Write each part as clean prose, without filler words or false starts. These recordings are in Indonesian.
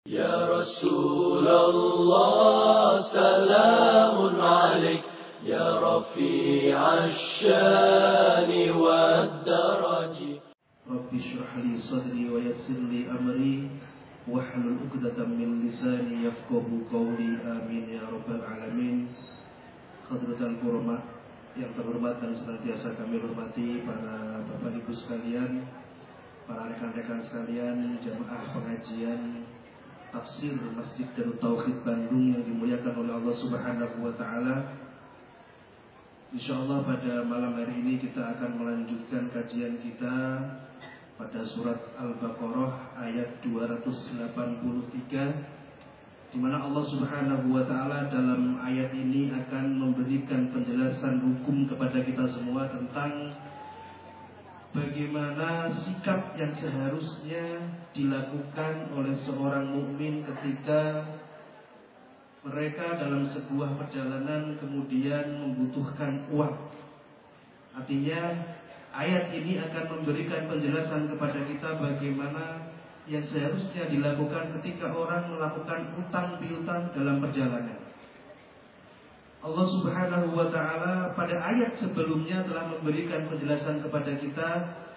يا رسول الله سلام عليك يا رفيع الشان والدرج رب اشرح لي صدري ويسر لي أمري واحلل عقدة من لساني يفقهوا قولي آمين يا rabbal alamin. Hadratul Qurma yang terhormat dan senantiasa kami hormati para bapak ibu sekalian, para rekan-rekan sekalian, jamaah pengajian tafsir Masjid Darut Tauhid Bandung yang dimuliakan oleh Allah Subhanahu wa taala. Insyaallah pada malam hari ini kita akan melanjutkan kajian kita pada surat Al-Baqarah ayat 283, di mana Allah Subhanahu wa taala dalam ayat ini akan memberikan penjelasan hukum kepada kita semua tentang bagaimana sikap yang seharusnya dilakukan oleh seorang mukmin ketika mereka dalam sebuah perjalanan kemudian membutuhkan uang. Artinya ayat ini akan memberikan penjelasan kepada kita bagaimana yang seharusnya dilakukan ketika orang melakukan utang piutang dalam perjalanan. Allah Subhanahu wa taala pada ayat sebelumnya telah memberikan penjelasan kepada kita,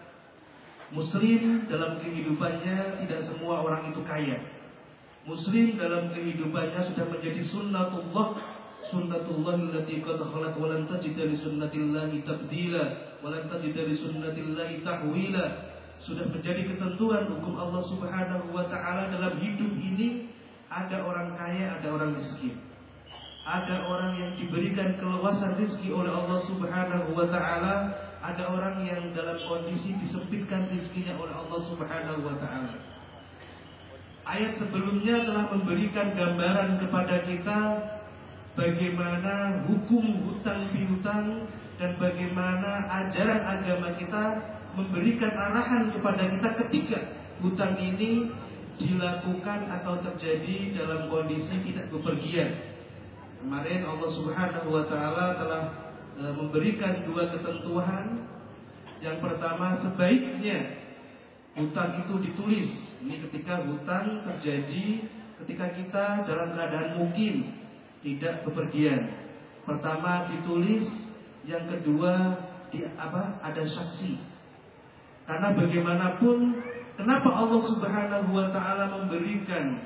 muslim dalam kehidupannya tidak semua orang itu kaya. Muslim dalam kehidupannya sudah menjadi sunnatullah allati qad khalat wa lan tajida li sunnatillahi tabdila wa lan tajida li sunnatillahi tahwila. Sudah menjadi ketentuan hukum Allah Subhanahu wa taala dalam hidup ini. Ada orang kaya, ada orang miskin. Ada orang yang diberikan keluasan rezeki oleh Allah Subhanahu wa taala, ada orang yang dalam kondisi disempitkan rezekinya oleh Allah Subhanahu wa taala. Ayat sebelumnya telah memberikan gambaran kepada kita bagaimana hukum hutang piutang dan bagaimana ajaran agama kita memberikan arahan kepada kita ketika hutang ini dilakukan atau terjadi dalam kondisi tidak bepergian. Kemarin Allah Subhanahu wa taala telah memberikan dua ketentuan. Yang pertama, sebaiknya hutang itu ditulis. Ini ketika hutang terjadi ketika kita dalam keadaan mukim, tidak bepergian. Pertama ditulis, yang kedua ada saksi. Karena bagaimanapun, kenapa Allah Subhanahu wa taala memberikan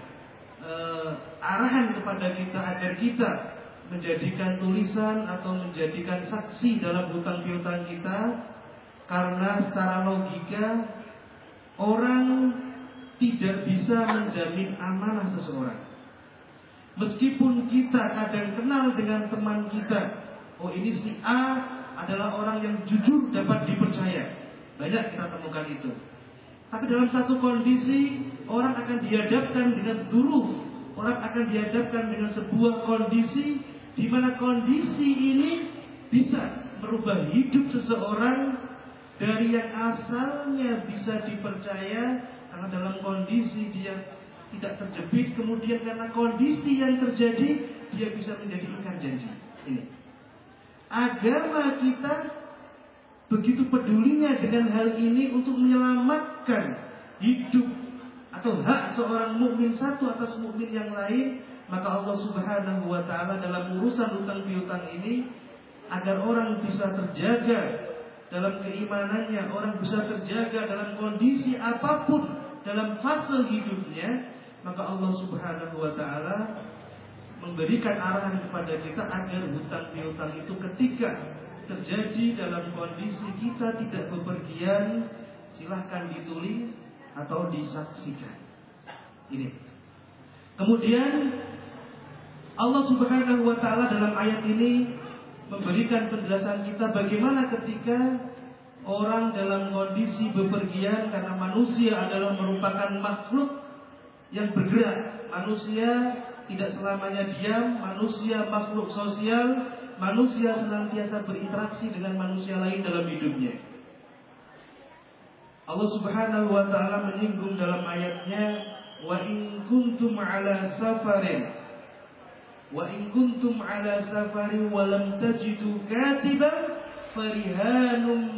arahan kepada kita agar kita menjadikan tulisan atau menjadikan saksi dalam hutang piutang kita? Karena secara logika orang tidak bisa menjamin amanah seseorang. Meskipun kita kadang kenal dengan teman kita, oh ini si A adalah orang yang jujur dapat dipercaya. Banyak kita temukan itu. Tapi dalam satu kondisi orang akan dihadapkan dengan duruf, orang akan dihadapkan dengan sebuah kondisi di mana kondisi ini bisa merubah hidup seseorang dari yang asalnya bisa dipercaya karena dalam kondisi dia tidak terjepit, kemudian karena kondisi yang terjadi dia bisa menjadi ingkar janji. Ini agama kita begitu pedulinya dengan hal ini untuk menyelamatkan hidup atau hak seorang mukmin satu atas mukmin yang lain. Maka Allah Subhanahu wa taala dalam urusan hutang piutang ini, agar orang bisa terjaga dalam keimanannya, orang bisa terjaga dalam kondisi apapun dalam fase hidupnya, maka Allah Subhanahu wa taala memberikan arahan kepada kita agar hutang piutang itu ketika terjadi dalam kondisi kita tidak bepergian, silahkan ditulis atau disaksikan. Ini. Kemudian Allah Subhanahu wa taala dalam ayat ini memberikan penjelasan kita bagaimana ketika orang dalam kondisi bepergian, karena manusia adalah merupakan makhluk yang bergerak. Manusia tidak selamanya diam, manusia makhluk sosial. Manusia senantiasa berinteraksi dengan manusia lain dalam hidupnya. Allah Subhanahu wa taala menyinggung dalam ayatnya, wa in kuntum ala safarin wa lam tajidu katiban farihanum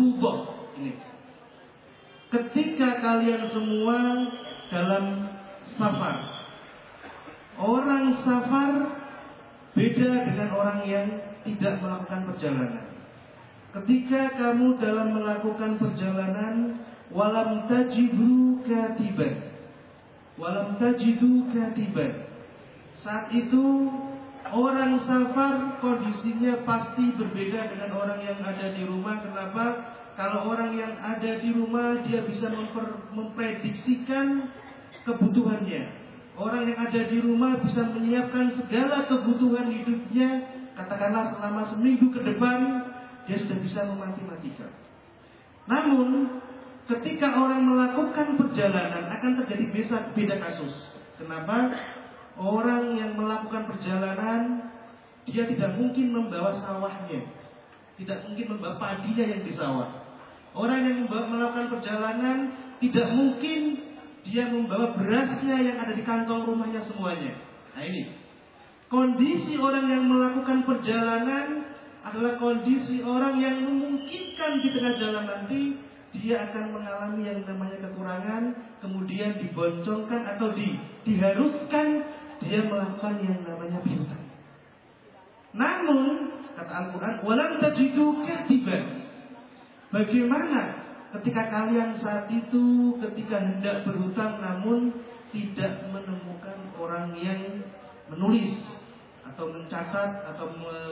maqbubah. Ini. Ketika kalian semua dalam safar. Orang safar beda dengan orang yang tidak melakukan perjalanan. Ketika kamu dalam melakukan perjalanan, walam tajidu katiban. Walam tajidu katiban. Saat itu orang safar kondisinya pasti berbeda dengan orang yang ada di rumah. Kenapa? Kalau orang yang ada di rumah dia bisa memprediksikan kebutuhannya. Orang yang ada di rumah bisa menyiapkan segala kebutuhan hidupnya. Katakanlah selama seminggu ke depan dia sudah bisa mematematika. Namun ketika orang melakukan perjalanan akan terjadi beda kasus. Kenapa? Orang yang melakukan perjalanan dia tidak mungkin membawa sawahnya, tidak mungkin membawa padinya yang di sawah. Orang yang melakukan perjalanan tidak mungkin dia membawa berasnya yang ada di kantong rumahnya semuanya. Nah ini kondisi orang yang melakukan perjalanan adalah kondisi orang yang memungkinkan di tengah jalan nanti dia akan mengalami yang namanya kekurangan, kemudian diboncongkan atau diharuskan dia melakukan yang namanya piutang. Namun kata Al-Quran, walam tajidu katiban. Bagaimana ketika kalian saat itu ketika hendak berhutang namun tidak menemukan orang yang menulis atau mencatat atau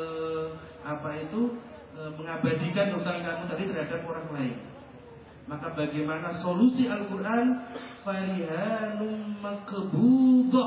mengabadikan hutang kamu tadi terhadap orang lain. Maka bagaimana solusi Al-Quran? Farihanum makbudah.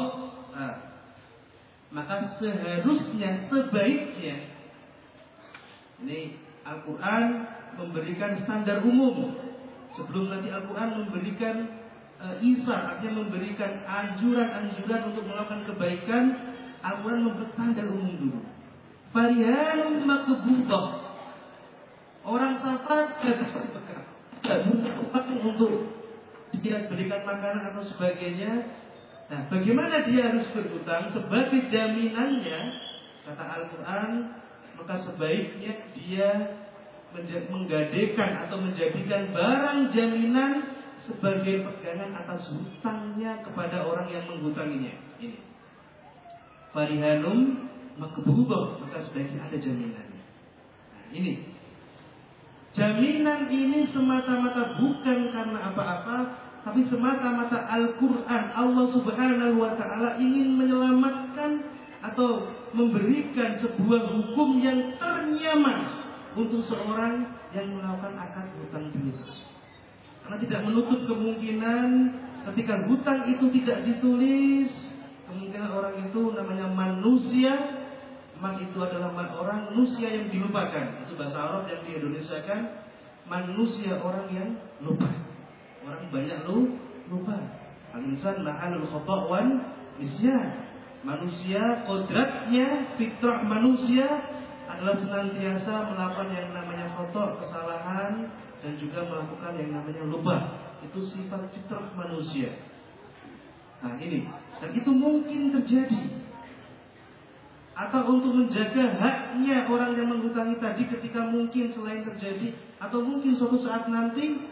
Maka seharusnya, sebaiknya, ini Al-Quran memberikan standar umum. Sebelum nanti Al-Quran memberikan isar, artinya memberikan anjuran-anjuran untuk melakukan kebaikan, Al-Quran memberi standar umum dulu. Farihanum makbudah. Orang safar tidak bisa bergerak, tidak butuh untuk diberikan makanan atau sebagainya. Nah, bagaimana dia harus berhutang? Sebagai jaminannya, kata Al-Quran, maka sebaiknya dia menggadekan atau menjadikan barang jaminan sebagai pegangan atas hutangnya kepada orang yang menghutanginya. Ini farihanum makbudah, maka sebaiknya ada jaminannya. Nah, ini jaminan ini semata-mata bukan karena apa-apa, tapi semata-mata Al-Quran, Allah Subhanahu wa Ta'ala ingin menyelamatkan atau memberikan sebuah hukum yang ternyaman untuk seorang yang melakukan akad hutang piutang. Karena tidak menutup kemungkinan ketika hutang itu tidak ditulis, kemungkinan orang itu namanya manusia. Man itu adalah orang manusia yang dilupakan. Itu bahasa Arab yang diindonesiakan manusia, orang yang lupa. Orang banyak lupa. Al-insan ma'alul khata' wan nisyan. Manusia kodratnya, fitrah manusia adalah senantiasa melakukan yang namanya khata', kesalahan, dan juga melakukan yang namanya lupa. Itu sifat fitrah manusia. Nah ini, dan itu mungkin terjadi. Atau untuk menjaga haknya orang yang menghutangi tadi ketika mungkin selain terjadi, atau mungkin suatu saat nanti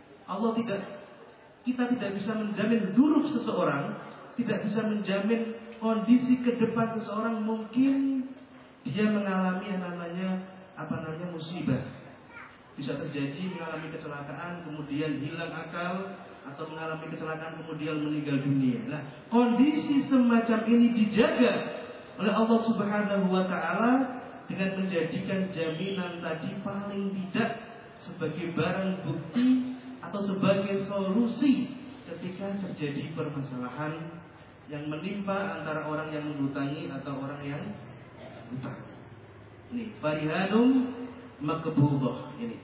kita tidak bisa menjamin dulu seseorang, tidak bisa menjamin kondisi ke depan seseorang, mungkin dia mengalami yang namanya musibah. Bisa terjadi mengalami kecelakaan kemudian hilang akal, atau mengalami kecelakaan kemudian meninggal dunia. Nah, kondisi semacam ini dijaga oleh Allah Subhanahu wa Ta'ala dengan menjadikan jaminan tadi paling tidak sebagai barang bukti atau sebagai solusi ketika terjadi permasalahan yang menimpa antara orang yang menghutangi atau orang yang hutang. Ini farihanum makbudah ini.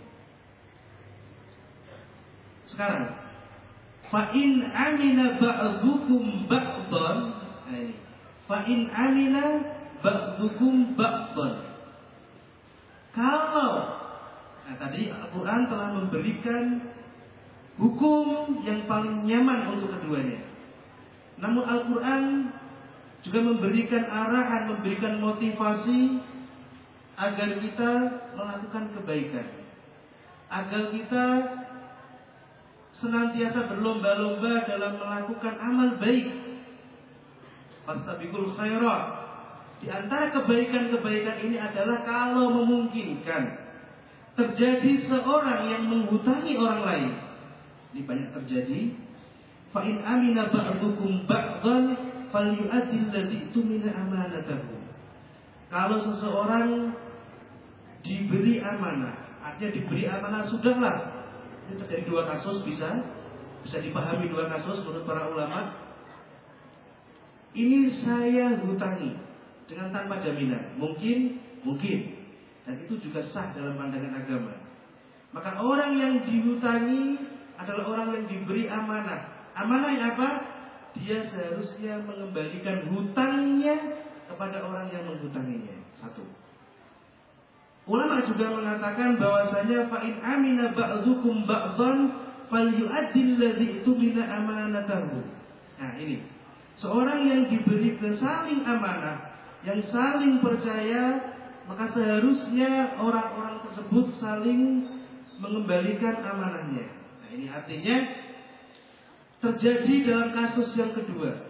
Sekarang fa'in amila ba'dukum ba'dan, fa'in amila ba'dukum ba'dan. Kalau tadi Al-Quran telah memberikan hukum yang paling nyaman untuk keduanya. Namun Al-Quran juga memberikan arahan, memberikan motivasi agar kita melakukan kebaikan, agar kita senantiasa berlomba-lomba dalam melakukan amal baik. fastabiqul khairat. Di antara kebaikan-kebaikan ini adalah kalau memungkinkan terjadi seorang yang menghutangi orang lain. Ini banyak terjadi. Fa in amina ba'dukum ba'dan falyu'addil ladzi tumina amanatahu. Kalau seseorang diberi amanah, artinya diberi amanah sudahlah. Ini terjadi dua kasus, bisa dipahami dua kasus menurut para ulama. Ini saya hutangi dengan tanpa jaminan, mungkin, dan itu juga sah dalam pandangan agama. Maka orang yang dihutangi adalah orang yang diberi amanah. Amanah yang apa? Dia seharusnya mengembalikan hutangnya kepada orang yang menghutanginya. Satu. Ulama juga mengatakan bahwasanya fa in amina ba'dukum ba'dhan falyu'addil ladzi tumina amanatahu. Nah, ini. Seorang yang diberi saling amanah, yang saling percaya, maka seharusnya orang-orang tersebut saling mengembalikan amanahnya. Nah, ini artinya terjadi dalam kasus yang kedua.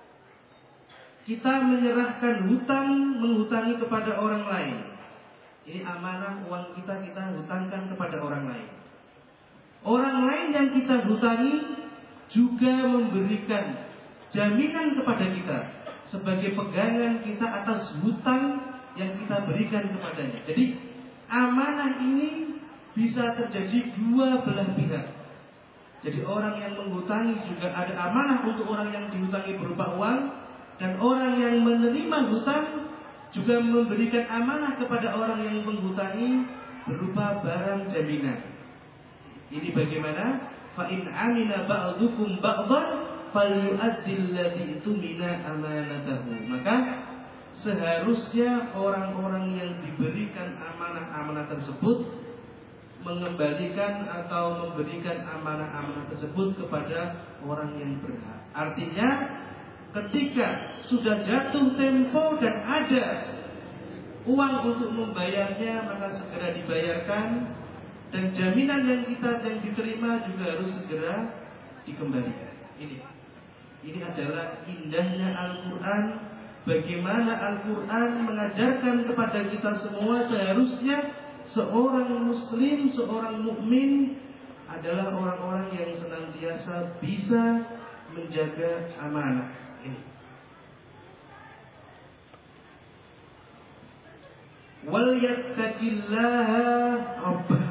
Kita menyerahkan hutang, menghutangi kepada orang lain. Ini amanah uang kita hutangkan kepada orang lain. Orang lain yang kita hutangi juga memberikan jaminan kepada kita sebagai pegangan kita atas hutang yang kita berikan kepadanya. Jadi amanah ini bisa terjadi dua belah pihak. Jadi orang yang menghutangi juga ada amanah untuk orang yang dihutangi berupa uang, dan orang yang menerima hutang juga memberikan amanah kepada orang yang menghutangi berupa barang jaminan. Ini bagaimana? Fa in amina ba'dukum ba'dhan falyu'addil ladzi tumina amanatahu. Maka seharusnya orang-orang yang diberikan amanah-amanah tersebut mengembalikan atau memberikan amanah-amanah tersebut kepada orang yang berhak. Artinya ketika sudah jatuh tempo dan ada uang untuk membayarnya, maka segera dibayarkan, dan jaminan yang diterima juga harus segera dikembalikan. Ini adalah indahnya Al-Quran. Bagaimana Al-Quran mengajarkan kepada kita semua seharusnya seorang muslim, seorang mukmin adalah orang-orang yang senantiasa bisa menjaga amanah. Wal yattaqillaha rabbah.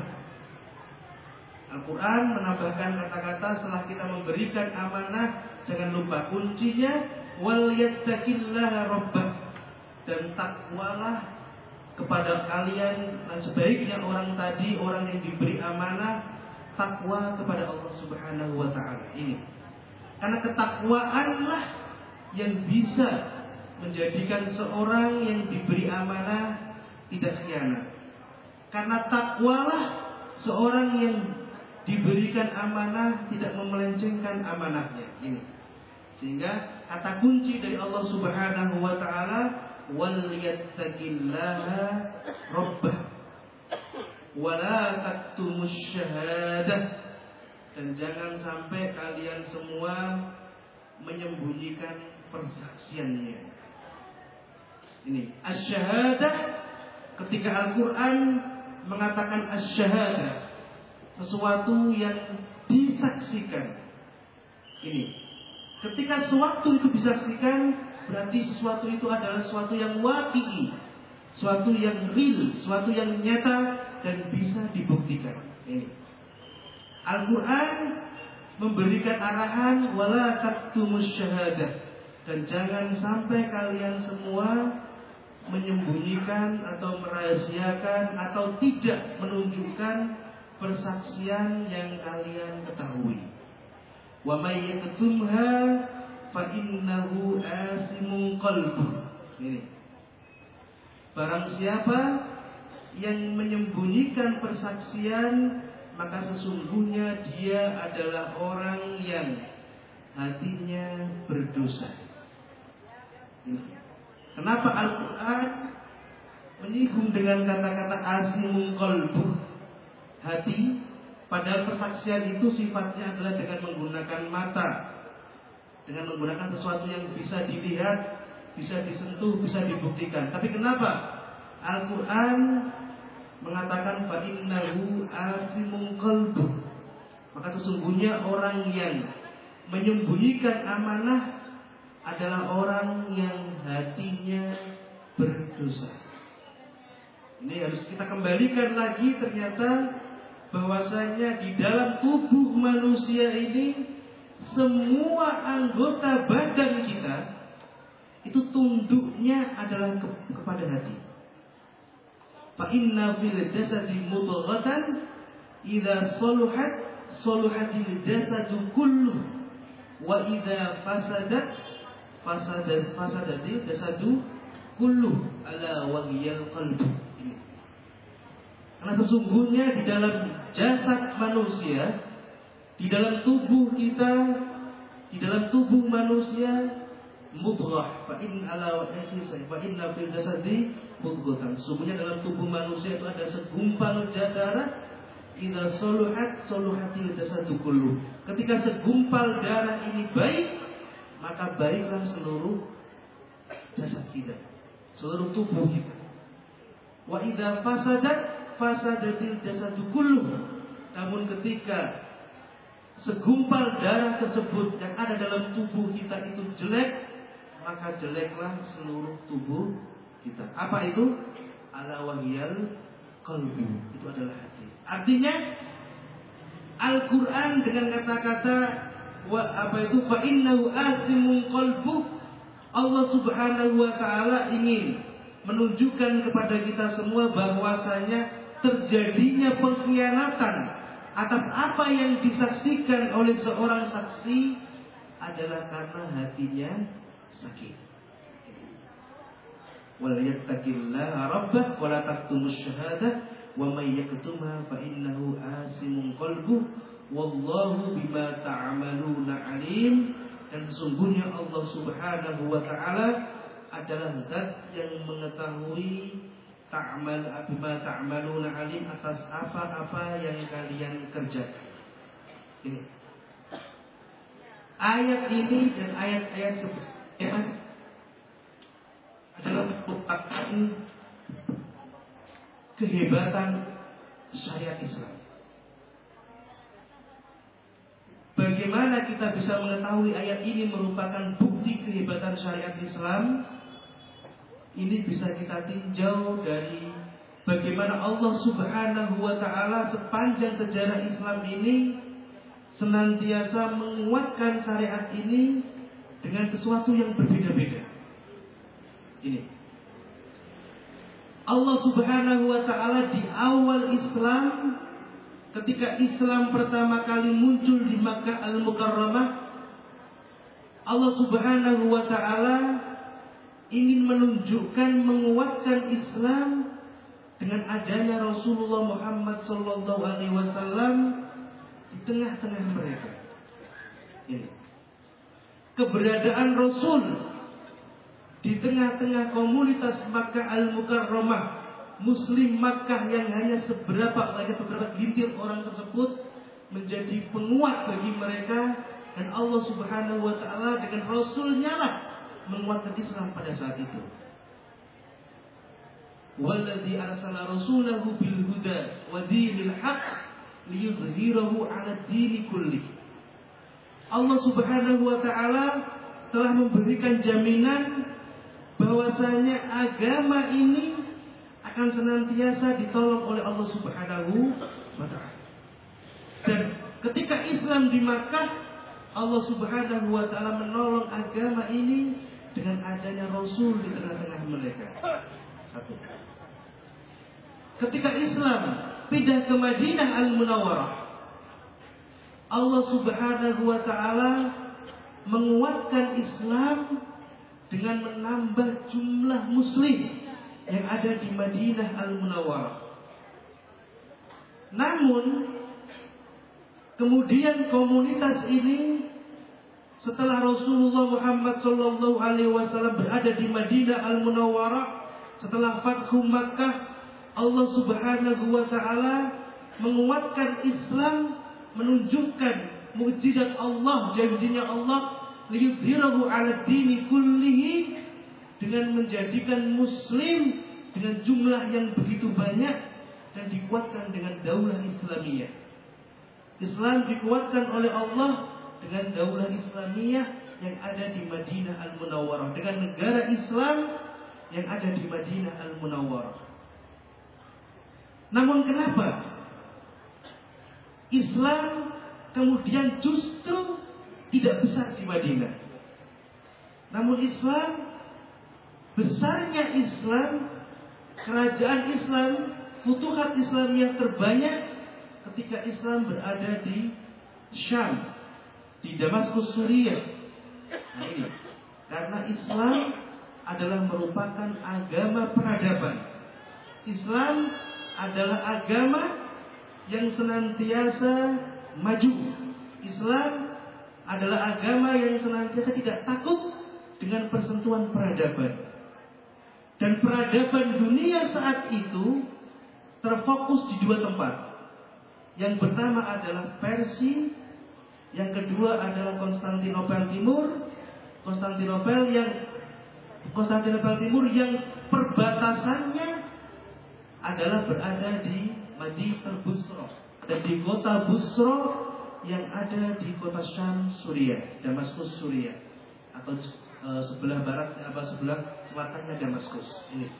Al-Quran menambahkan kata-kata setelah kita memberikan amanah, jangan lupa kuncinya wal yattaqillaha rabbah, dan takwalah kepada kalian. Dan sebaiknya orang tadi, orang yang diberi amanah, takwa kepada Allah Subhanahu wa ta'ala. Ini karena ketakwaanlah yang bisa menjadikan seorang yang diberi amanah tidak khianat. Karena takwalah seorang yang diberikan amanah tidak memelencengkan amanahnya. Ini sehingga kata kunci dari Allah Subhanahu wa ta'ala wal yattaqillaha rabbah wa la taktumus syahadah, dan jangan sampai kalian semua menyembunyikan persaksiannya. Ini asy-syahadah, ketika Al-Quran mengatakan asy-syahadah, sesuatu yang disaksikan. Ini ketika sesuatu itu disaksikan, berarti sesuatu itu adalah sesuatu yang waqi'i, sesuatu yang real, sesuatu yang nyata dan bisa dibuktikan. Ini Al-Quran memberikan arahan wala taktumus syahadah, dan jangan sampai kalian semua menyembunyikan atau merahasiakan atau tidak menunjukkan persaksian yang kalian ketahui. Wa may yaktumha fa innahu asimun qalbuh. Ini barang siapa yang menyembunyikan persaksian, maka sesungguhnya dia adalah orang yang hatinya berdosa. Kenapa Al-Quran menyinggung dengan kata-kata asimun qalbuh, hati? Padahal persaksian itu sifatnya adalah dengan menggunakan mata. dengan menggunakan sesuatu yang bisa dilihat, bisa disentuh, bisa dibuktikan. Tapi kenapa Al-Quran mengatakan fa innahu asimun qalbuh? Maka sesungguhnya orang yang menyembunyikan amanah adalah orang yang hatinya berdosa. Ini harus kita kembalikan lagi, ternyata bahwasanya di dalam tubuh manusia ini semua anggota badan kita itu tunduknya adalah kepada hati. Fa inna fil jasadi mudghatan idza saluhat saluhatil jasadu kulluh wa idza fasadatil jasadu kulluh ala wahyal qalbu. Karena sesungguhnya di dalam jasad manusia, di dalam tubuh kita, di dalam tubuh manusia mudghah, fa inna fil jasadi mudghatan. Sesungguhnya dalam tubuh manusia itu ada segumpal darah, idza saluhatil jasadu kulluh. Ketika segumpal darah ini baik, maka baiklah seluruh jasad kita, seluruh tubuh kita. Wa idza fasadatil jasadu kulluh. Namun ketika segumpal darah tersebut yang ada dalam tubuh kita itu jelek, maka jeleklah seluruh tubuh kita. Apa itu? Ala wahyal qalbi. Itu adalah hati. Artinya Al-Quran dengan kata-kata fa innahu asimun qalbuh, Allah Subhanahu wa taala ingin menunjukkan kepada kita semua bahwasanya terjadinya pengkhianatan atas apa yang disaksikan oleh seorang saksi adalah karena hatinya sakit. Wal yattaqillaha rabbah wa la taqtumus syahadah wa may yaktumha fa innahu asimun qalbuh wallahu bima ta'maluna alim. Dan sesungguhnya Allah Subhanahu wa taala adalah zat yang mengetahui bima ta'maluna alim, atas apa-apa yang kalian kerjakan. Ini ayat ini dan ayat-ayat sebelumnya adalah merupakan kehebatan syariat Islam. Bagaimana kita bisa mengetahui ayat ini merupakan bukti kehebatan syariat Islam? Ini bisa kita tinjau dari bagaimana Allah Subhanahu wa taala sepanjang sejarah Islam ini senantiasa menguatkan syariat ini dengan sesuatu yang berbeda-beda. Ini Allah Subhanahu wa taala di awal Islam, ketika Islam pertama kali muncul di Makkah Al-Mukarramah, Allah Subhanahu wa taala ingin menunjukkan, menguatkan Islam dengan adanya Rasulullah Muhammad sallallahu alaihi wasallam di tengah-tengah mereka. Ini keberadaan Rasul di tengah-tengah komunitas Makkah Al-Mukarramah, Muslim Makkah yang hanya beberapa gelintir orang tersebut, menjadi penguat bagi mereka. Dan Allah Subhanahu wa taala dengan Rasulnya lah menguatkan Islam pada saat itu. Walladzi arsala rasulahu bil huda wa dinil haqq liyuzhirahu 'ala ad-din kullih. Allah Subhanahu wa taala telah memberikan jaminan bahwasanya agama ini akan senantiasa ditolong oleh Allah Subhanahu wa taala. Dan ketika Islam di Makkah, Allah Subhanahu wa taala menolong agama ini dengan adanya Rasul di tengah-tengah mereka. Satu. Ketika Islam pindah ke Madinah Al-Munawwarah, Allah Subhanahu wa taala menguatkan Islam dengan menambah jumlah muslim yang ada di Madinah Al-Munawwarah. Namun kemudian komunitas ini setelah Rasulullah Muhammad sallallahu alaihi wasallam berada di Madinah Al-Munawwarah, setelah Fathu Makkah, Allah Subhanahu wa taala menguatkan Islam, menunjukkan mukjizat Allah, janjinya Allah liyudhhirahu 'ala dini kullihi, dengan menjadikan muslim dengan jumlah yang begitu banyak dan dikuatkan dengan daulah Islamiyah. Islam dikuatkan oleh Allah dengan daulah Islamiyah yang ada di Madinah Al-Munawwarah, dengan negara Islam yang ada di Madinah Al-Munawwarah. Namun kenapa Islam kemudian justru tidak besar di Madinah? Namun besarnya Islam, kerajaan Islam, futuhat Islam yang terbanyak ketika Islam berada di Syam, di Damaskus, Suriah. Nah ini, karena Islam adalah merupakan agama peradaban. Islam adalah agama yang senantiasa maju. Islam adalah agama yang senantiasa tidak takut dengan persentuhan peradaban. Dan peradaban dunia saat itu terfokus di dua tempat. Yang pertama adalah Persia, yang kedua adalah Konstantinopel Timur. Konstantinopel Timur yang perbatasannya adalah berada di Madinah Busra, dan di kota Busra yang ada di kota Syam, Suriah, Damaskus, Suriah, atau sebelah barat sebelah selatannya Damaskus.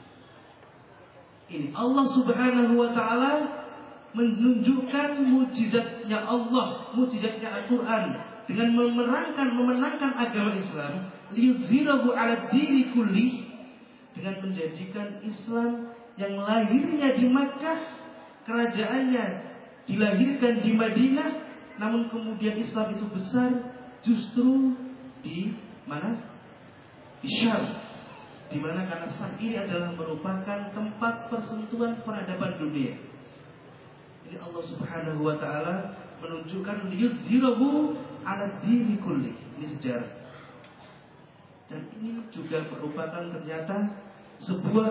Ini Allah Subhanahu wa taala menunjukkan mujizatnya Allah, mujizatnya Al-Quran dengan memenangkan agama Islam, liyudhhirahu 'ala dini kulli, dengan menjadikan Islam yang lahirnya di Makkah, kerajaannya dilahirkan di Madinah, namun kemudian Islam itu besar justru di mana? Di Syam, di mana karena Syam ini adalah merupakan tempat persentuhan peradaban dunia. Jadi Allah Subhanahu wa taala menunjukkan liyudhhirahu 'ala dini kulli. Ini sejarah. Dan ini juga merupakan ternyata sebuah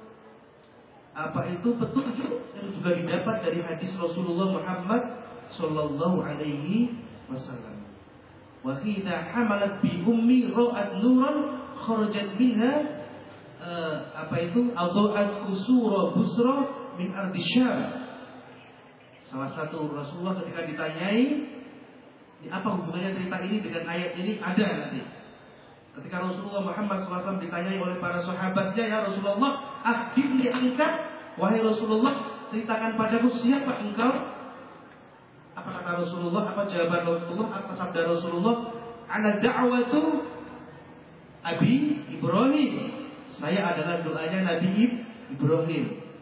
petunjuk yang juga didapat dari hadis Rasulullah Muhammad sallallahu alaihi wasallam. Wa hina hamalat bi ummi ra'at nuran kharajat minha adha'at qusura Busra min ardi Syam. Salah satu Rasulullah ketika ditanyai, apa hubungannya cerita ini dengan ayat ini, ada nanti. Ketika Rasulullah Muhammad SAW ditanyai oleh para sahabatnya, ya Rasulullah, akhbirni anka, wahai Rasulullah, ceritakan padaku siapa engkau. Apa kata Rasulullah? Apa jawaban Rasulullah? Apa sabda Rasulullah? Ana da'watu Abi Ibrahim. Saya adalah doanya Nabi Ibrahim.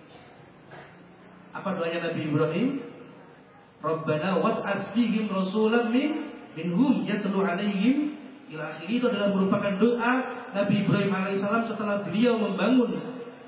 Apa doanya Nabi Ibrahim? Rabbana wab'ats fihim rasulan minhum yatlu 'alaihim ila akhir. Itu adalah merupakan doa Nabi Ibrahim alaihissalam setelah beliau membangun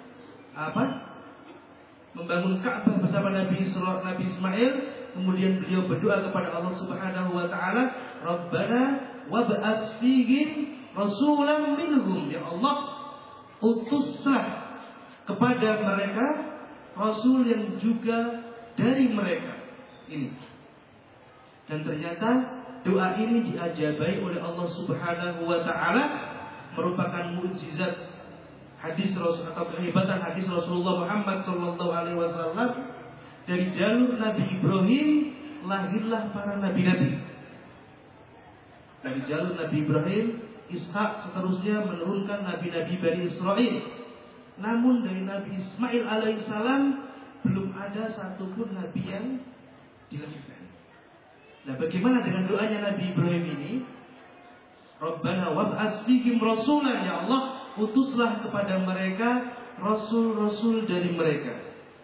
Ka'bah bersama Nabi Ismail. Kemudian beliau berdoa kepada Allah Subhanahu wa taala, Rabbana wab'ats fihim rasulan minhum. Ya Allah, utuslah kepada mereka rasul yang juga dari mereka. Ini. Dan ternyata doa ini diajabai oleh Allah Subhanahu wa taala, merupakan mukjizat hadis Rasul atau kehebatan hadis Rasulullah Muhammad sallallahu alaihi wasallam. Dari jalur Nabi Ibrahim lahirlah para nabi-nabi. Dari jalur Nabi Ibrahim, Ishak seterusnya menurunkan nabi-nabi Bani Israel. Namun dari Nabi Ismail alaihissalam belum ada satupun nabi yang dilahirkan. Nah, bagaimana dengan doanya Nabi Ibrahim ini? Rabbana wab'ats fihim rasulan, ya Allah, utuslah kepada mereka rasul-rasul dari mereka.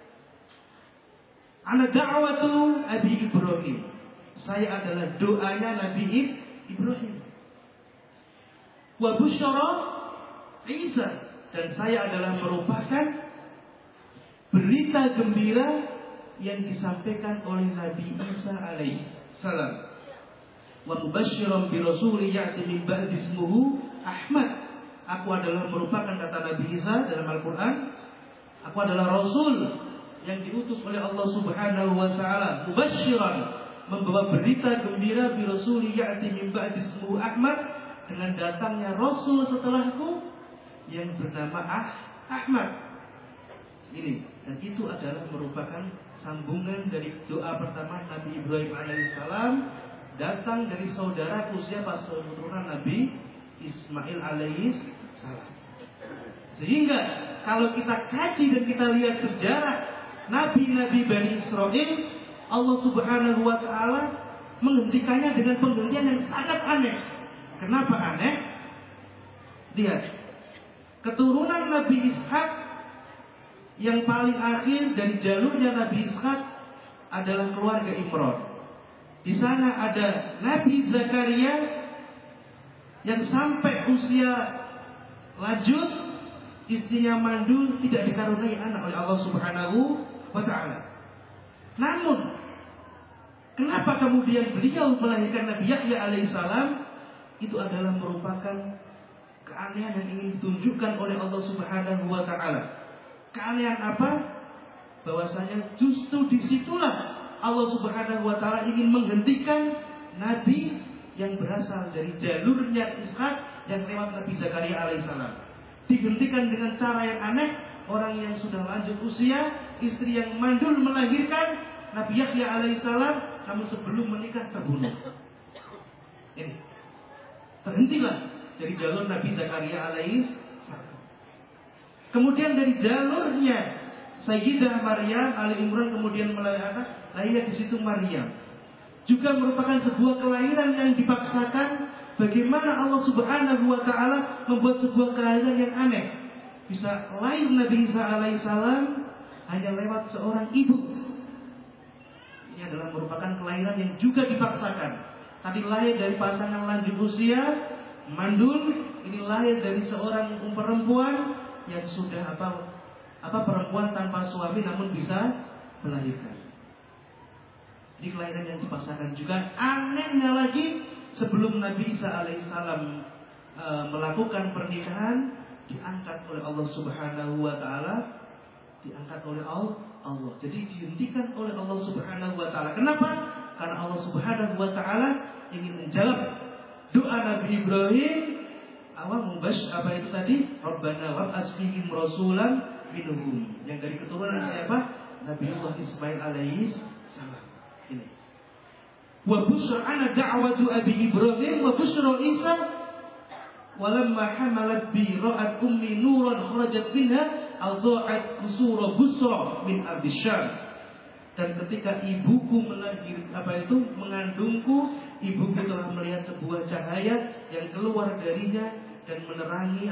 Ana da'watu Abi Ibrahim. Saya adalah doanya Nabi Ibrahim. Wa busyara Isa, dan saya adalah merupakan berita gembira yang disampaikan oleh Nabi Isa alaihissalam. Wa mubasysyiran bi rasulin ya'ti min ba'di ismuhu Ahmad. Aku adalah merupakan, kata Nabi Isa dalam Al-Quran, aku adalah rasul yang diutus oleh Allah Subhanahu wa taala, mubasysyiran, membawa berita gembira bi rasulin ya'ti min ba'di ismuhu Ahmad, dengan datangnya Rasul setelahku yang bernama Ahmad. Ini, dan itu adalah merupakan sambungan dari doa pertama Nabi Ibrahim alaihissalam, datang dari saudaraku siapa? Keturunan Nabi Ismail alaihissalam. Sehingga kalau kita kaji dan kita lihat sejarah Nabi-Nabi Bani Israel, Allah Subhanahu wa Ta'ala menghentikannya dengan penghentian yang sangat aneh. Kenapa aneh? Lihat, keturunan Nabi Ishak yang paling akhir dari jalurnya Nabi Ishak adalah keluarga Imran. Di sana ada Nabi Zakaria yang sampai usia lanjut, istrinya mandul, tidak dikaruniai anak oleh Allah Subhanahu wa Ta'ala. Namun, kenapa kemudian beliau melahirkan Nabi Yahya alaihissalam? Itu adalah merupakan keanehan yang ingin ditunjukkan oleh Allah Subhanahu wa Ta'ala. Keanehan apa? Bahwasanya justru disitulah Allah Subhanahu wa Ta'ala ingin menghentikan Nabi yang berasal dari jalurnya Ishak yang lewat Nabi Zakaria alaihissalam. Dihentikan dengan cara yang aneh. Orang yang sudah lanjut usia, istri yang mandul melahirkan Nabi Yahya alaihissalam, namun sebelum menikah terbunuh. Ini terhentilah dari jalur Nabi Zakaria alaihissalam. Kemudian dari jalurnya Sayyidah Maryam Ali Imran kemudian melahirkan, lahir di situ Maryam. Juga merupakan sebuah kelahiran yang dipaksakan. Bagaimana Allah Subhanahu wa Ta'ala membuat sebuah kelahiran yang aneh. Bisa lahir Nabi Isa alaihissalam hanya lewat seorang ibu. Ini adalah merupakan kelahiran yang juga dipaksakan. Tadi lahir dari pasangan lanjut usia, mandul. Ini lahir dari seorang perempuan yang sudah perempuan tanpa suami namun bisa melahirkan. Ini kelahiran yang dipaksakan juga. Anehnya lagi, sebelum Nabi Isa alaihissalam melakukan pernikahan, diangkat oleh Allah Subhanahu wa Ta'ala, diangkat oleh Allah. Jadi dihentikan oleh Allah Subhanahu wa Ta'ala. Kenapa? Karena Allah Subhanahu wa Ta'ala ingin menjawab doa Nabi Ibrahim. Apa itu tadi? Rabbana wab'ats fihim rasulan minhum. Yang dari keturunan siapa? Nabiullah Ismail alaihissalam. Ini. Wa busra ana da'watu abi Ibrahim wa busra Isa walamma hamalat bi ra'at ummi nuran kharajat minha adha'at qusura busra min ardi Syam. Dan ketika ibuku mengandungku, ibuku telah melihat sebuah cahaya yang keluar darinya dan menerangi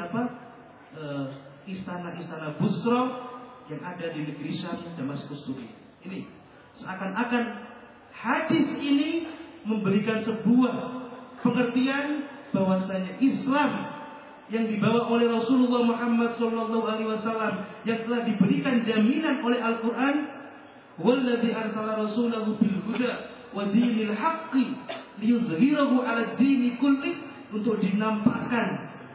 istana-istana Busra yang ada di negeri Syam, Damaskus Suriah. Ini seakan-akan hadis ini memberikan sebuah pengertian bahwasanya Islam yang dibawa oleh Rasulullah Muhammad SAW yang telah diberikan jaminan oleh Al-Quran, walladzi arsala rasulahu bil huda wa dinil haqqi liyuzhirahu 'ala dini kulli, untuk dinampakkan,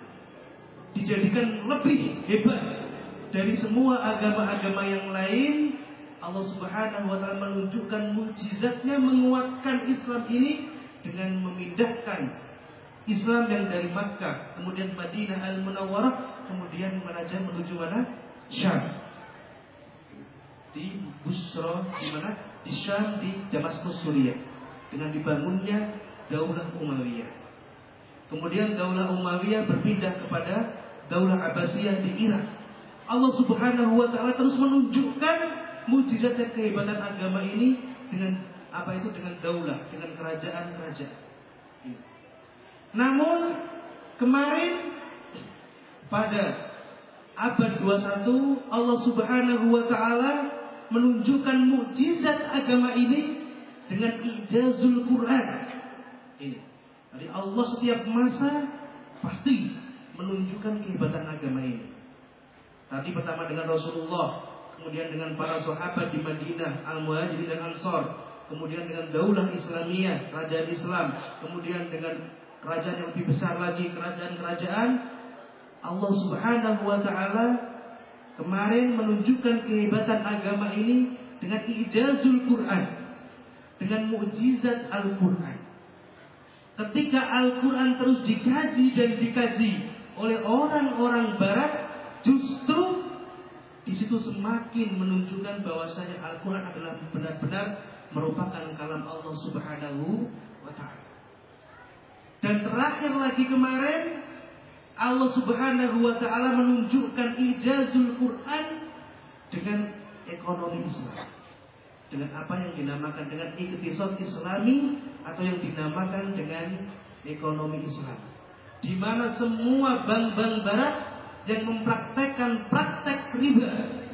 dijadikan lebih hebat dari semua agama-agama yang lain. Allah Subhanahu wa Ta'ala menunjukkan mukjizatnya, menguatkan Islam ini dengan memindahkan Islam yang dari Makkah, kemudian Madinah Al-Munawwarah, kemudian merajah menuju mana? Syam. Di Busra, di mana? Di Syam, di Damaskus Suriah, dengan dibangunnya Daulah Umayyah. Kemudian Daulah Umayyah berpindah kepada Daulah Abbasiyah di Irak. Allah Subhanahu wa Ta'ala terus menunjukkan mukjizat dan kehebatan agama ini dengan dengan daulah, dengan kerajaan-kerajaan. Namun kemarin pada abad 21 Allah Subhanahu wa Ta'ala menunjukkan mukjizat agama ini dengan ijazul Quran. Ini. Jadi Allah setiap masa pasti menunjukkan kehebatan agama ini. Tadi pertama dengan Rasulullah, kemudian dengan para sahabat di Madinah, Al-Muhajirin dan Ansar, kemudian dengan daulah Islamiyah, kerajaan Islam, kemudian dengan kerajaan yang lebih besar lagi, kerajaan-kerajaan. Allah Subhanahu wa Ta'ala kemarin menunjukkan kehebatan agama ini dengan ijazul Quran, dengan mukjizat Al-Quran. Ketika Al-Quran terus dikaji dan dikaji oleh orang-orang Barat, justru di situ semakin menunjukkan bahwasanya Al-Quran adalah benar-benar merupakan kalam Allah Subhanahu wa Ta'ala. Dan terakhir lagi kemarin, Allah Subhanahu wa Ta'ala menunjukkan ijazul Quran dengan ekonomi Islam, dengan apa yang dinamakan dengan iktisad Islami atau yang dinamakan dengan ekonomi Islam, di mana semua bank-bank Barat yang mempraktekkan praktek riba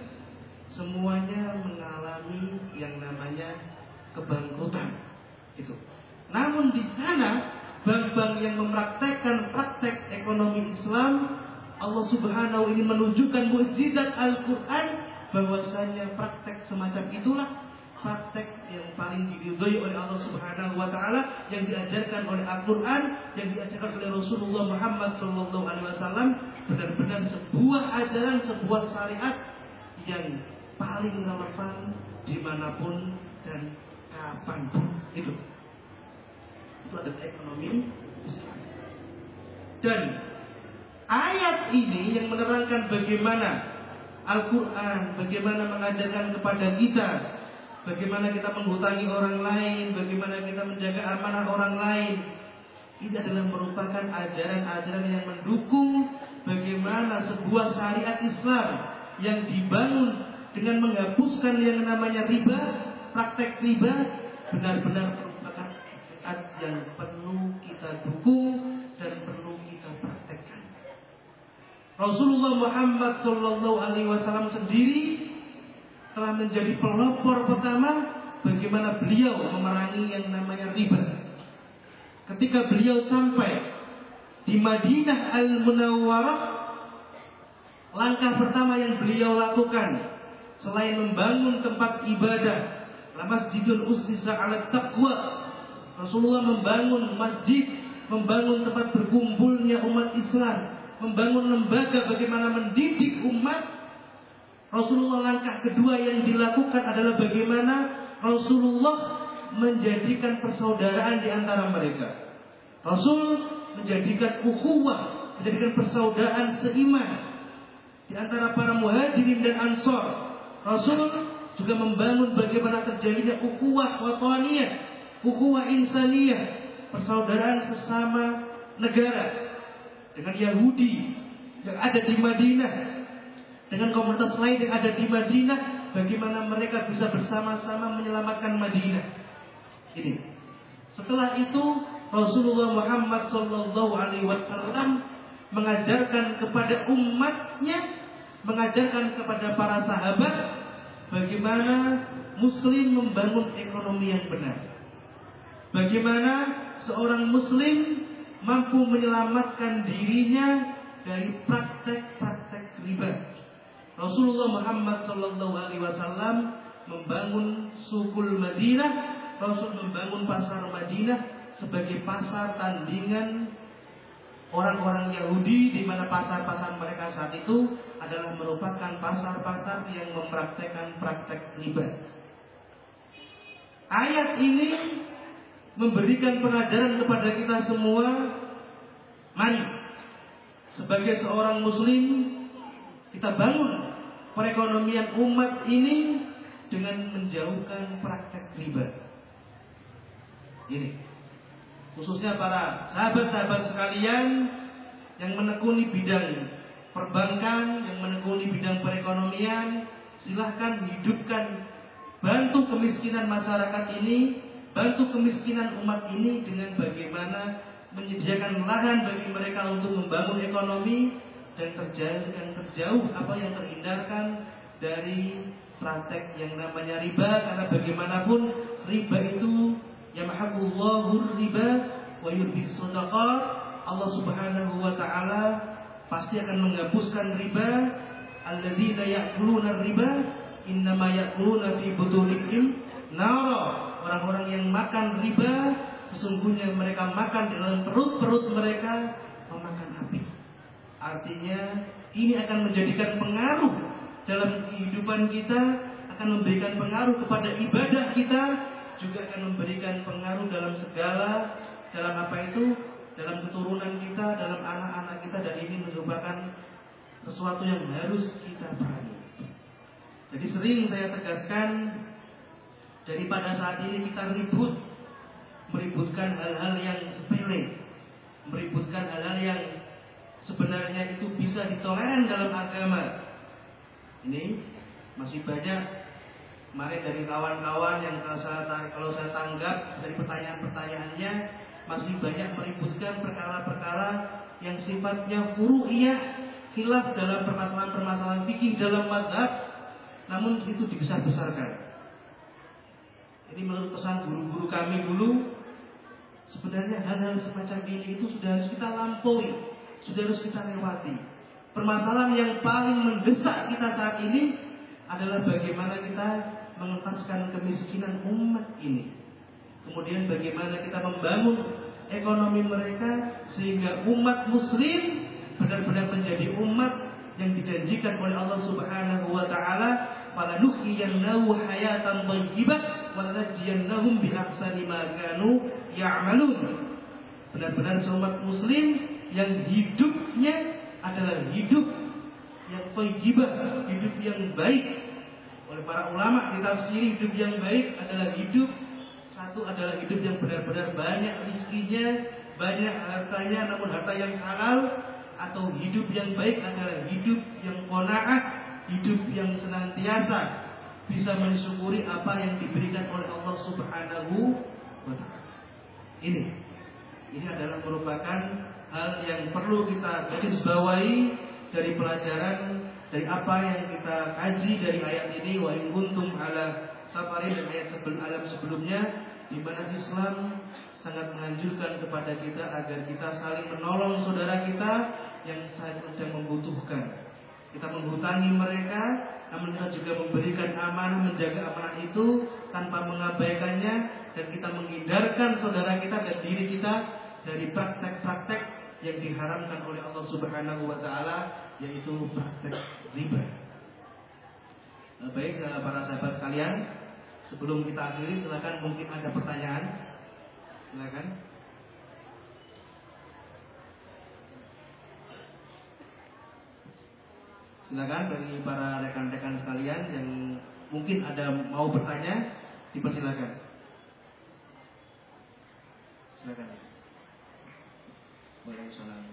semuanya mengalami yang namanya kebangkrutan. Itu. Namun di sana bank-bank yang mempraktekkan praktek ekonomi Islam, Allah Subhanahu ini menunjukkan mukjizat Al-Quran bahwasanya praktek semacam itulah praktek yang paling diridhoi oleh Allah Subhanahu wa Ta'ala, yang diajarkan oleh Al-Quran, yang diajarkan oleh Rasulullah Muhammad sallallahu alaihi wasallam, benar-benar sebuah ajaran, sebuah syariat yang paling relevan dimanapun dan kapanpun. Itu adalah ekonomi Islam. Dan ayat ini yang menerangkan bagaimana Al-Quran, bagaimana mengajarkan kepada kita bagaimana kita menghutangi orang lain, bagaimana kita menjaga amanah orang lain. Ini adalah merupakan ajaran-ajaran yang mendukung bagaimana sebuah syariat Islam yang dibangun dengan menghapuskan yang namanya riba, praktek riba, benar-benar merupakan syariat yang perlu kita dukung dan perlu kita praktekkan. Rasulullah Muhammad SAW sendiri telah menjadi pelopor pertama bagaimana beliau memerangi yang namanya riba. Ketika beliau sampai di Madinah Al-Munawwarah, langkah pertama yang beliau lakukan selain membangun tempat ibadah, Masjidul Ussisa 'ala Taqwa, Rasulullah membangun masjid, membangun tempat berkumpulnya umat Islam, membangun lembaga bagaimana mendidik umat. Rasulullah langkah kedua yang dilakukan adalah bagaimana Rasulullah menjadikan persaudaraan di antara mereka. Rasul menjadikan ukhuwah, menjadikan persaudaraan seiman di antara para muhajirin dan ansor. Rasul juga membangun bagaimana terjadinya ukhuwah wataniyah, ukhuwah insaniyah, persaudaraan sesama negara dengan Yahudi yang ada di Madinah, dengan komunitas lain yang ada di Madinah, bagaimana mereka bisa bersama-sama menyelamatkan Madinah. Ini. Setelah itu Rasulullah Muhammad SAW mengajarkan kepada umatnya, mengajarkan kepada para sahabat bagaimana Muslim membangun ekonomi yang benar. Bagaimana seorang Muslim mampu menyelamatkan dirinya dari praktek-praktek riba. Rasulullah Muhammad SAW membangun Suqul Madinah. Rasul membangun pasar Madinah sebagai pasar tandingan orang-orang Yahudi, di mana pasar-pasar mereka saat itu adalah merupakan pasar-pasar yang mempraktekkan praktek riba. Ayat ini memberikan pelajaran kepada kita semua. Mari sebagai seorang Muslim kita bangun perekonomian umat ini dengan menjauhkan praktek riba. Ini khususnya para sahabat-sahabat sekalian yang menekuni bidang perbankan, yang menekuni bidang perekonomian, silahkan hidupkan, bantu kemiskinan masyarakat ini, bantu kemiskinan umat ini dengan bagaimana menyediakan lahan bagi mereka untuk membangun ekonomi dan terjauh apa yang terhindarkan dari praktek yang namanya riba. Karena bagaimanapun riba itu yamhaqullahu riba wa yurbis shadaqat. Allah Subhanahu wa Ta'ala pasti akan menghapuskan riba. Alladzina ya'kuluna riba innama ya'kuluna fi butunihim nar. Orang-orang yang makan riba sesungguhnya mereka makan di dalam perut-perut mereka memakan api. Artinya ini akan menjadikan pengaruh dalam kehidupan kita, akan memberikan pengaruh kepada ibadah kita, juga akan memberikan pengaruh dalam segala dalam apa itu, dalam keturunan kita, dalam anak-anak kita, dan ini merupakan sesuatu yang harus kita pahami. Jadi sering saya tegaskan, daripada saat ini kita meributkan hal-hal yang sepele, meributkan hal-hal yang sebenarnya itu bisa ditoleran dalam agama. Ini masih banyak kemarin dari kawan-kawan yang kalau saya tanggap dari pertanyaan-pertanyaannya, masih banyak meributkan perkara-perkara yang sifatnya furu'iyah, khilaf dalam permasalahan-permasalahan fikih dalam mazhab, namun itu dibesar-besarkan. Ini menurut pesan guru-guru kami dulu, sebenarnya hal-hal semacam ini itu sudah harus kita lampaui, sudah harus kita lewati. Permasalahan yang paling mendesak kita saat ini adalah bagaimana kita mengentaskan kemiskinan umat ini. Kemudian bagaimana kita membangun ekonomi mereka sehingga umat muslim benar-benar menjadi umat yang dijanjikan oleh Allah Subhanahu wa taala, falanuhyiyannahu hayatan thayyibah wa lanajziyannahum bi ahsani ma kanu ya'malun. Benar-benar umat muslim yang hidupnya adalah hidup yang thayyibah, hidup yang baik. Oleh para ulama ditafsiri hidup yang baik adalah hidup, satu adalah hidup yang benar-benar banyak rezekinya, banyak hartanya, namun harta yang halal. Atau hidup yang baik adalah hidup yang qanaah, hidup yang senantiasa bisa mensyukuri apa yang diberikan oleh Allah Subhanahu wa taala. Ini adalah merupakan hal yang perlu kita garisbawahi dari pelajaran, dari apa yang kita kaji dari ayat ini, wa in kuntum ala safarin, dan ayat sebelumnya, di mana Islam sangat menganjurkan kepada kita agar kita saling menolong saudara kita yang sedang membutuhkan. Kita menghutangi mereka, namun kita juga memberikan amanah, menjaga amanah itu tanpa mengabaikannya, dan kita menghindarkan saudara kita dan diri kita dari praktek-praktek yang diharamkan oleh Allah Subhanahu wa taala, yaitu praktek riba. Baik para sahabat sekalian, sebelum kita akhiri, silakan mungkin ada pertanyaan. Silakan. Silakan bagi para rekan-rekan sekalian yang mungkin ada mau bertanya, dipersilakan. Silakan. Waalaikumsalam.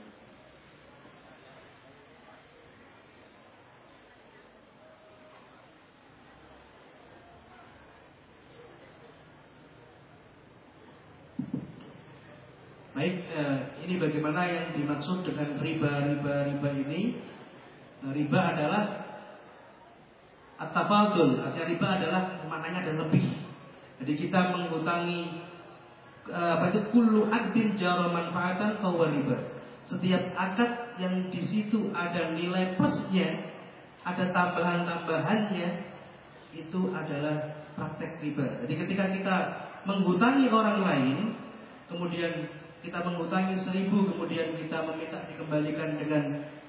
Baik, ini bagaimana yang dimaksud dengan riba ini? Riba adalah at-tafadul. Artinya riba adalah maknanya ada lebih. Jadi kita menghutangi kullu aqdin jara manfaatan fa riba. Setiap akad yang di situ ada nilai plusnya, ada tambahan-tambahannya, itu adalah praktek riba. Jadi ketika kita menghutangi orang lain, kemudian kita menghutangi 1.000, kemudian kita meminta dikembalikan dengan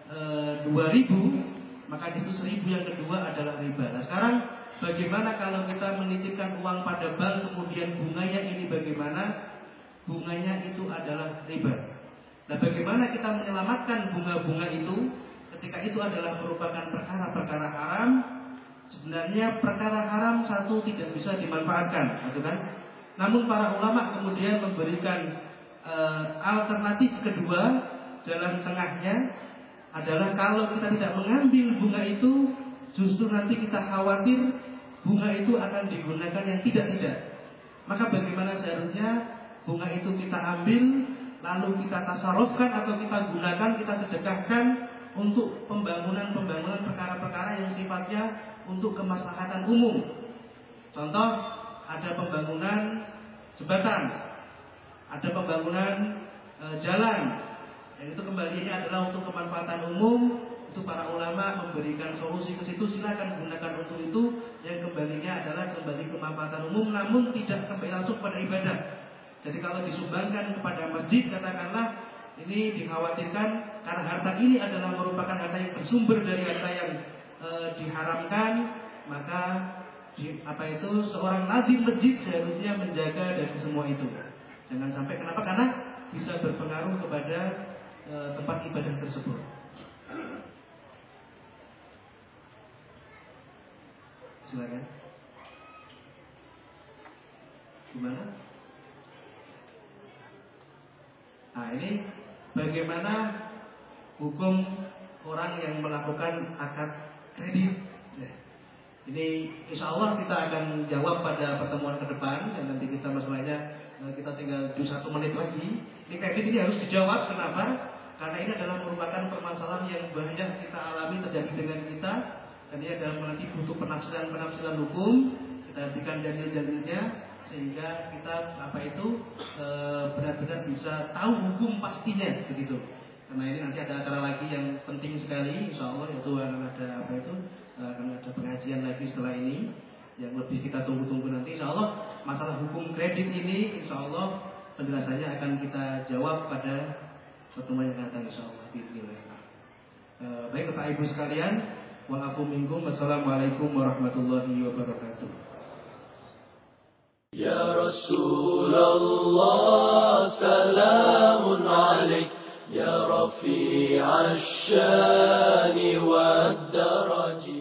2.000, maka itu 1.000 yang kedua adalah riba. Nah sekarang bagaimana kalau kita menitipkan uang pada bank, kemudian bunganya ini bagaimana? Bunganya itu adalah riba. Nah bagaimana kita menyelamatkan bunga-bunga itu ketika itu adalah merupakan perkara-perkara haram? Sebenarnya perkara haram satu tidak bisa dimanfaatkan, gitu kan? Namun para ulama kemudian memberikan alternatif kedua, jalan tengahnya adalah kalau kita tidak mengambil bunga itu, justru nanti kita khawatir bunga itu akan digunakan yang tidak-tidak. Maka bagaimana seharusnya bunga itu kita ambil, lalu kita tasarrufkan atau kita gunakan, kita sedekahkan untuk pembangunan perkara-perkara yang sifatnya untuk kemaslahatan umum. Contoh, ada pembangunan jembatan, ada pembangunan jalan, yang itu kembalinya adalah untuk kemanfaatan umum. Itu para ulama memberikan solusi ke situ, silakan gunakan untuk itu, yang kembalinya adalah kembali kemanfaatan umum, namun tidak kembali langsung pada ibadah. Jadi kalau disumbangkan kepada masjid, katakanlah ini dikhawatirkan karena harta ini adalah merupakan harta yang bersumber dari harta yang diharamkan, maka seorang nazim masjid seharusnya menjaga dari semua itu. Jangan sampai, kenapa? Karena bisa berpengaruh kepada tempat ibadah tersebut. Silakan. Gimana? Nah, ini bagaimana hukum orang yang melakukan akad kredit? Ini insya Allah kita akan jawab pada pertemuan ke depan, dan nanti kita masalahnya kita tinggal 1 menit lagi. Ini kredit ini harus dijawab. Kenapa? Karena ini adalah merupakan permasalahan yang banyak kita alami terjadi dengan kita, dan ini adalah nanti butuh penafsiran hukum. Kita berikan dalil-dalilnya sehingga kita benar-benar bisa tahu hukum pastinya begitu. Karena ini nanti ada acara lagi yang penting sekali, insya Allah, yaitu akan ada pengajian lagi setelah ini yang lebih kita tunggu-tunggu nanti. Insya Allah masalah hukum kredit ini, insya Allah penjelasannya akan kita jawab pada pertemuan yang datang, insya Allah. Baik Bapak Ibu sekalian, wa'afu minkum, wassalamualaikum warahmatullahi wabarakatuh. Ya Rasulullah, salamun alaik, ya rafi'ash shani wad daraji.